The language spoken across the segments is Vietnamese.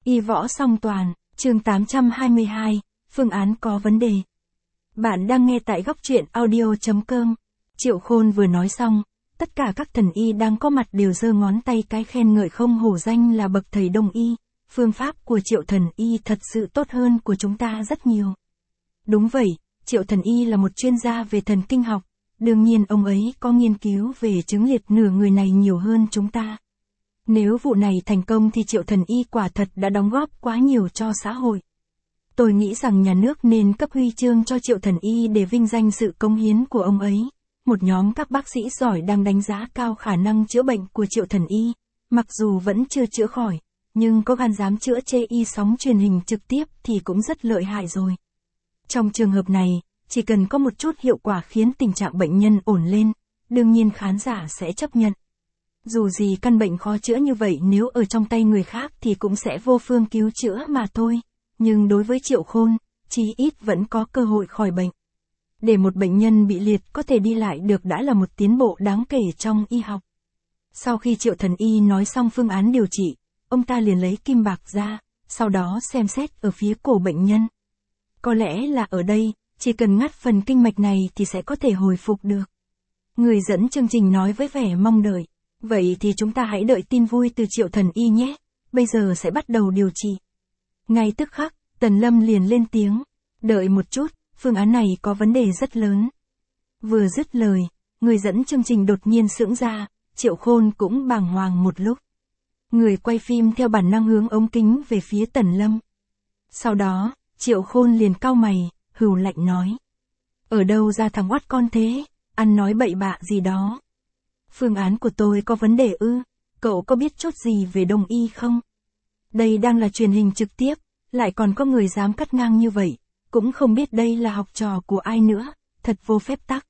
Y võ song toàn, chương 822, phương án có vấn đề. Bạn đang nghe tại góc truyện audio.com. Triệu Khôn vừa nói xong, tất cả các thần y đang có mặt đều giơ ngón tay cái khen ngợi không hổ danh là bậc thầy đông y. Phương pháp của Triệu thần y thật sự tốt hơn của chúng ta rất nhiều. Đúng vậy, Triệu thần y là một chuyên gia về thần kinh học. Đương nhiên ông ấy có nghiên cứu về chứng liệt nửa người này nhiều hơn chúng ta. Nếu vụ này thành công thì Triệu thần y quả thật đã đóng góp quá nhiều cho xã hội. Tôi nghĩ rằng nhà nước nên cấp huy chương cho Triệu thần y để vinh danh sự cống hiến của ông ấy. Một nhóm các bác sĩ giỏi đang đánh giá cao khả năng chữa bệnh của Triệu thần y. Mặc dù vẫn chưa chữa khỏi, nhưng có gan dám chữa chê y sóng truyền hình trực tiếp thì cũng rất lợi hại rồi. Trong trường hợp này, chỉ cần có một chút hiệu quả khiến tình trạng bệnh nhân ổn lên, đương nhiên khán giả sẽ chấp nhận. Dù gì căn bệnh khó chữa như vậy nếu ở trong tay người khác thì cũng sẽ vô phương cứu chữa mà thôi. Nhưng đối với Triệu Khôn, chí ít vẫn có cơ hội khỏi bệnh. Để một bệnh nhân bị liệt có thể đi lại được đã là một tiến bộ đáng kể trong y học. Sau khi Triệu thần y nói xong phương án điều trị, ông ta liền lấy kim bạc ra, sau đó xem xét ở phía cổ bệnh nhân. Có lẽ là ở đây, chỉ cần ngắt phần kinh mạch này thì sẽ có thể hồi phục được. Người dẫn chương trình nói với vẻ mong đợi. Vậy thì chúng ta hãy đợi tin vui từ Triệu thần y nhé, bây giờ sẽ bắt đầu điều trị. Ngay tức khắc, Tần Lâm liền lên tiếng. Đợi một chút, phương án này có vấn đề rất lớn. Vừa dứt lời, người dẫn chương trình đột nhiên sững ra, Triệu Khôn cũng bàng hoàng một lúc. Người quay phim theo bản năng hướng ống kính về phía Tần Lâm. Sau đó, Triệu Khôn liền cau mày, hừ lạnh nói. Ở đâu ra thằng oắt con thế, ăn nói bậy bạ gì đó. Phương án của tôi có vấn đề ư, cậu có biết chút gì về đông y không? Đây đang là truyền hình trực tiếp, lại còn có người dám cắt ngang như vậy, cũng không biết đây là học trò của ai nữa, thật vô phép tắc.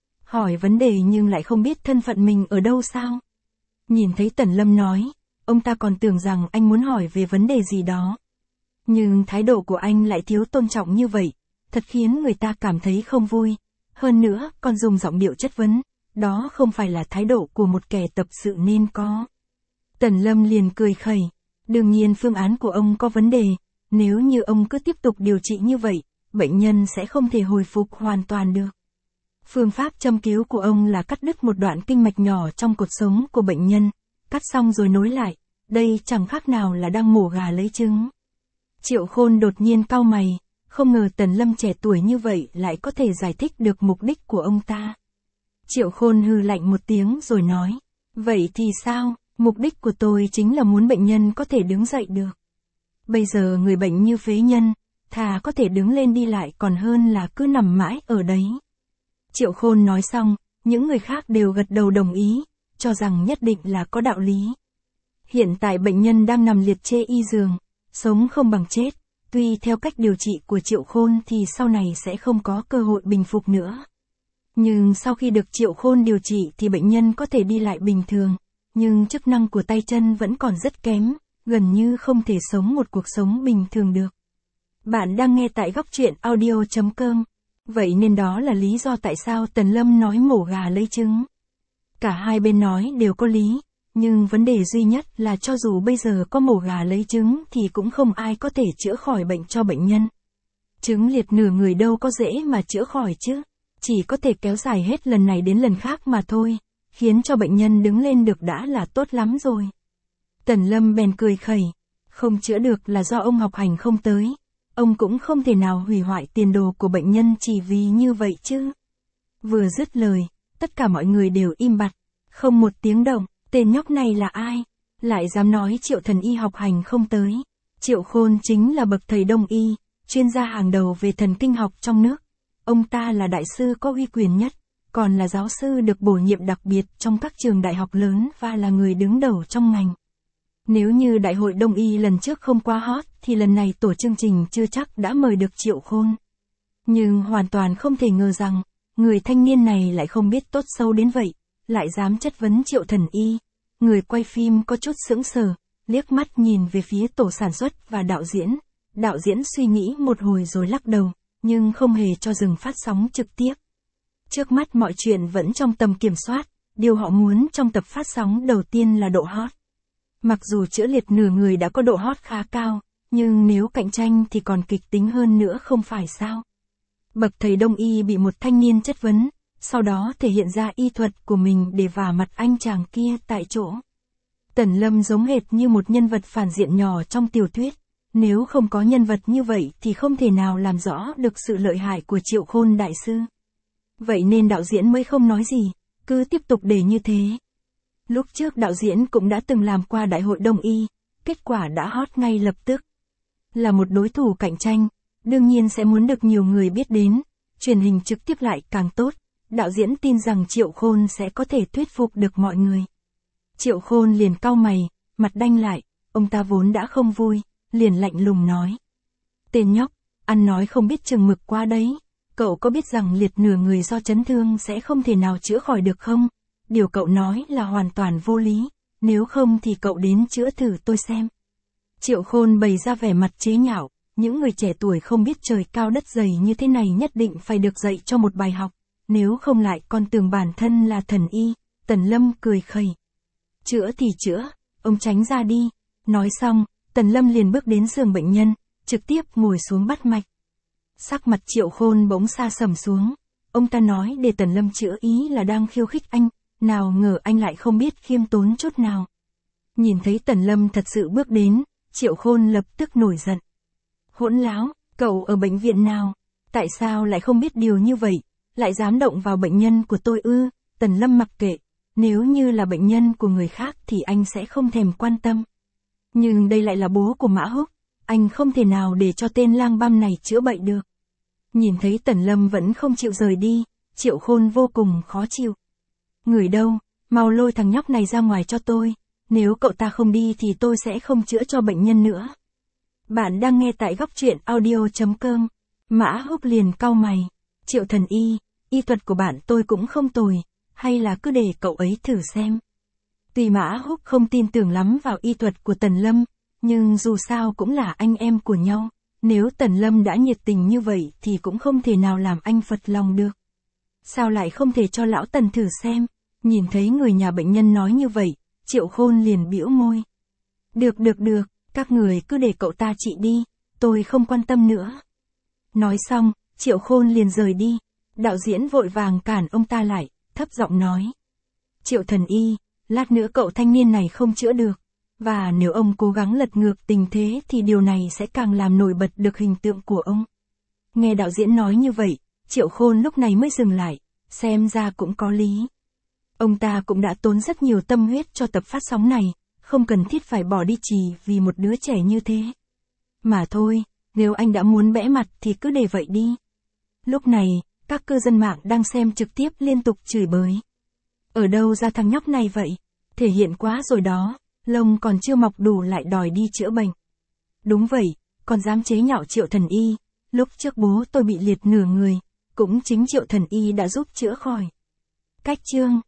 Hỏi vấn đề nhưng lại không biết thân phận mình ở đâu sao? Nhìn thấy Tần Lâm nói, ông ta còn tưởng rằng anh muốn hỏi về vấn đề gì đó. Nhưng thái độ của anh lại thiếu tôn trọng như vậy, thật khiến người ta cảm thấy không vui. Hơn nữa, còn dùng giọng điệu chất vấn. Đó không phải là thái độ của một kẻ tập sự nên có. Tần Lâm liền cười khẩy. Đương nhiên phương án của ông có vấn đề. Nếu như ông cứ tiếp tục điều trị như vậy, bệnh nhân sẽ không thể hồi phục hoàn toàn được. Phương pháp châm cứu của ông là cắt đứt một đoạn kinh mạch nhỏ trong cột sống của bệnh nhân. Cắt xong rồi nối lại. Đây chẳng khác nào là đang mổ gà lấy trứng. Triệu Khôn đột nhiên cau mày. Không ngờ Tần Lâm trẻ tuổi như vậy lại có thể giải thích được mục đích của ông ta. Triệu Khôn hừ lạnh một tiếng rồi nói. Vậy thì sao, mục đích của tôi chính là muốn bệnh nhân có thể đứng dậy được. Bây giờ người bệnh như phế nhân, thà có thể đứng lên đi lại còn hơn là cứ nằm mãi ở đấy. Triệu Khôn nói xong, những người khác đều gật đầu đồng ý, cho rằng nhất định là có đạo lý. Hiện tại bệnh nhân đang nằm liệt chê y giường, sống không bằng chết, tuy theo cách điều trị của Triệu Khôn thì sau này sẽ không có cơ hội bình phục nữa. Nhưng sau khi được Triệu Khôn điều trị thì bệnh nhân có thể đi lại bình thường, nhưng chức năng của tay chân vẫn còn rất kém, gần như không thể sống một cuộc sống bình thường được. Bạn đang nghe tại góc truyện audio.com. Vậy nên đó là lý do tại sao Tần Lâm nói mổ gà lấy trứng. Cả hai bên nói đều có lý, nhưng vấn đề duy nhất là cho dù bây giờ có mổ gà lấy trứng thì cũng không ai có thể chữa khỏi bệnh cho bệnh nhân. Trứng liệt nửa người đâu có dễ mà chữa khỏi chứ. Chỉ có thể kéo dài hết lần này đến lần khác mà thôi, khiến cho bệnh nhân đứng lên được đã là tốt lắm rồi. Tần Lâm bèn cười khẩy, không chữa được là do ông học hành không tới, ông cũng không thể nào hủy hoại tiền đồ của bệnh nhân chỉ vì như vậy chứ. Vừa dứt lời, tất cả mọi người đều im bặt, không một tiếng động, tên nhóc này là ai, lại dám nói Triệu thần y học hành không tới. Triệu Khôn chính là bậc thầy đông y, chuyên gia hàng đầu về thần kinh học trong nước. Ông ta là đại sư có uy quyền nhất, còn là giáo sư được bổ nhiệm đặc biệt trong các trường đại học lớn và là người đứng đầu trong ngành. Nếu như đại hội đông y lần trước không quá hot thì lần này tổ chương trình chưa chắc đã mời được Triệu Khôn. Nhưng hoàn toàn không thể ngờ rằng, người thanh niên này lại không biết tốt xấu đến vậy, lại dám chất vấn Triệu thần y. Người quay phim có chút sững sờ, liếc mắt nhìn về phía tổ sản xuất và đạo diễn. Đạo diễn suy nghĩ một hồi rồi lắc đầu, nhưng không hề cho dừng phát sóng trực tiếp. Trước mắt mọi chuyện vẫn trong tầm kiểm soát, điều họ muốn trong tập phát sóng đầu tiên là độ hot. Mặc dù chữa liệt nửa người đã có độ hot khá cao, nhưng nếu cạnh tranh thì còn kịch tính hơn nữa không phải sao? Bậc thầy đông y bị một thanh niên chất vấn, sau đó thể hiện ra y thuật của mình để vả mặt anh chàng kia tại chỗ. Tần Lâm giống hệt như một nhân vật phản diện nhỏ trong tiểu thuyết. Nếu không có nhân vật như vậy thì không thể nào làm rõ được sự lợi hại của Triệu Khôn đại sư. Vậy nên đạo diễn mới không nói gì, cứ tiếp tục để như thế. Lúc trước đạo diễn cũng đã từng làm qua đại hội đông y, kết quả đã hot ngay lập tức. Là một đối thủ cạnh tranh, đương nhiên sẽ muốn được nhiều người biết đến, truyền hình trực tiếp lại càng tốt. Đạo diễn tin rằng Triệu Khôn sẽ có thể thuyết phục được mọi người. Triệu Khôn liền cau mày, mặt đanh lại, ông ta vốn đã không vui, liền lạnh lùng nói. Tên nhóc, ăn nói không biết chừng mực quá đấy, cậu có biết rằng liệt nửa người do chấn thương sẽ không thể nào chữa khỏi được không? Điều cậu nói là hoàn toàn vô lý, nếu không thì cậu đến chữa thử tôi xem. Triệu Khôn bày ra vẻ mặt chế nhạo, những người trẻ tuổi không biết trời cao đất dày như thế này nhất định phải được dạy cho một bài học, nếu không lại còn tưởng bản thân là thần y. Tần Lâm cười khẩy. Chữa thì chữa, ông tránh ra đi. Nói xong, Tần Lâm liền bước đến giường bệnh nhân, trực tiếp ngồi xuống bắt mạch. Sắc mặt Triệu Khôn bỗng sa sầm xuống. Ông ta nói để Tần Lâm chữa ý là đang khiêu khích anh, nào ngờ anh lại không biết khiêm tốn chút nào. Nhìn thấy Tần Lâm thật sự bước đến, Triệu Khôn lập tức nổi giận. Hỗn láo, cậu ở bệnh viện nào? Tại sao lại không biết điều như vậy, lại dám động vào bệnh nhân của tôi ư? Tần Lâm mặc kệ, nếu như là bệnh nhân của người khác thì anh sẽ không thèm quan tâm. Nhưng đây lại là bố của Mã Húc, anh không thể nào để cho tên lang băm này chữa bệnh được. Nhìn thấy Tần Lâm vẫn không chịu rời đi, Triệu Khôn vô cùng khó chịu. Người đâu, mau lôi thằng nhóc này ra ngoài cho tôi, nếu cậu ta không đi thì tôi sẽ không chữa cho bệnh nhân nữa. Bạn đang nghe tại góc truyện audio.com. Mã Húc liền cau mày. Triệu thần y, y thuật của bạn tôi cũng không tồi, hay là cứ để cậu ấy thử xem. Tuy Mã Húc không tin tưởng lắm vào y thuật của Tần Lâm, nhưng dù sao cũng là anh em của nhau, nếu Tần Lâm đã nhiệt tình như vậy thì cũng không thể nào làm anh phật lòng được. Sao lại không thể cho lão Tần thử xem? Nhìn thấy người nhà bệnh nhân nói như vậy, Triệu Khôn liền bĩu môi. Được, các người cứ để cậu ta trị đi, tôi không quan tâm nữa. Nói xong, Triệu Khôn liền rời đi. Đạo diễn vội vàng cản ông ta lại, thấp giọng nói. Triệu thần y, lát nữa cậu thanh niên này không chữa được. Và nếu ông cố gắng lật ngược tình thế thì điều này sẽ càng làm nổi bật được hình tượng của ông. Nghe đạo diễn nói như vậy, Triệu Khôn lúc này mới dừng lại, xem ra cũng có lý. Ông ta cũng đã tốn rất nhiều tâm huyết cho tập phát sóng này, không cần thiết phải bỏ đi chỉ vì một đứa trẻ như thế. Mà thôi, nếu anh đã muốn bẽ mặt thì cứ để vậy đi. Lúc này, các cư dân mạng đang xem trực tiếp liên tục chửi bới. Ở đâu ra thằng nhóc này vậy? Thể hiện quá rồi đó, lông còn chưa mọc đủ lại đòi đi chữa bệnh. Đúng vậy, còn dám chế nhạo Triệu thần y, lúc trước bố tôi bị liệt nửa người, cũng chính Triệu thần y đã giúp chữa khỏi. Cách chương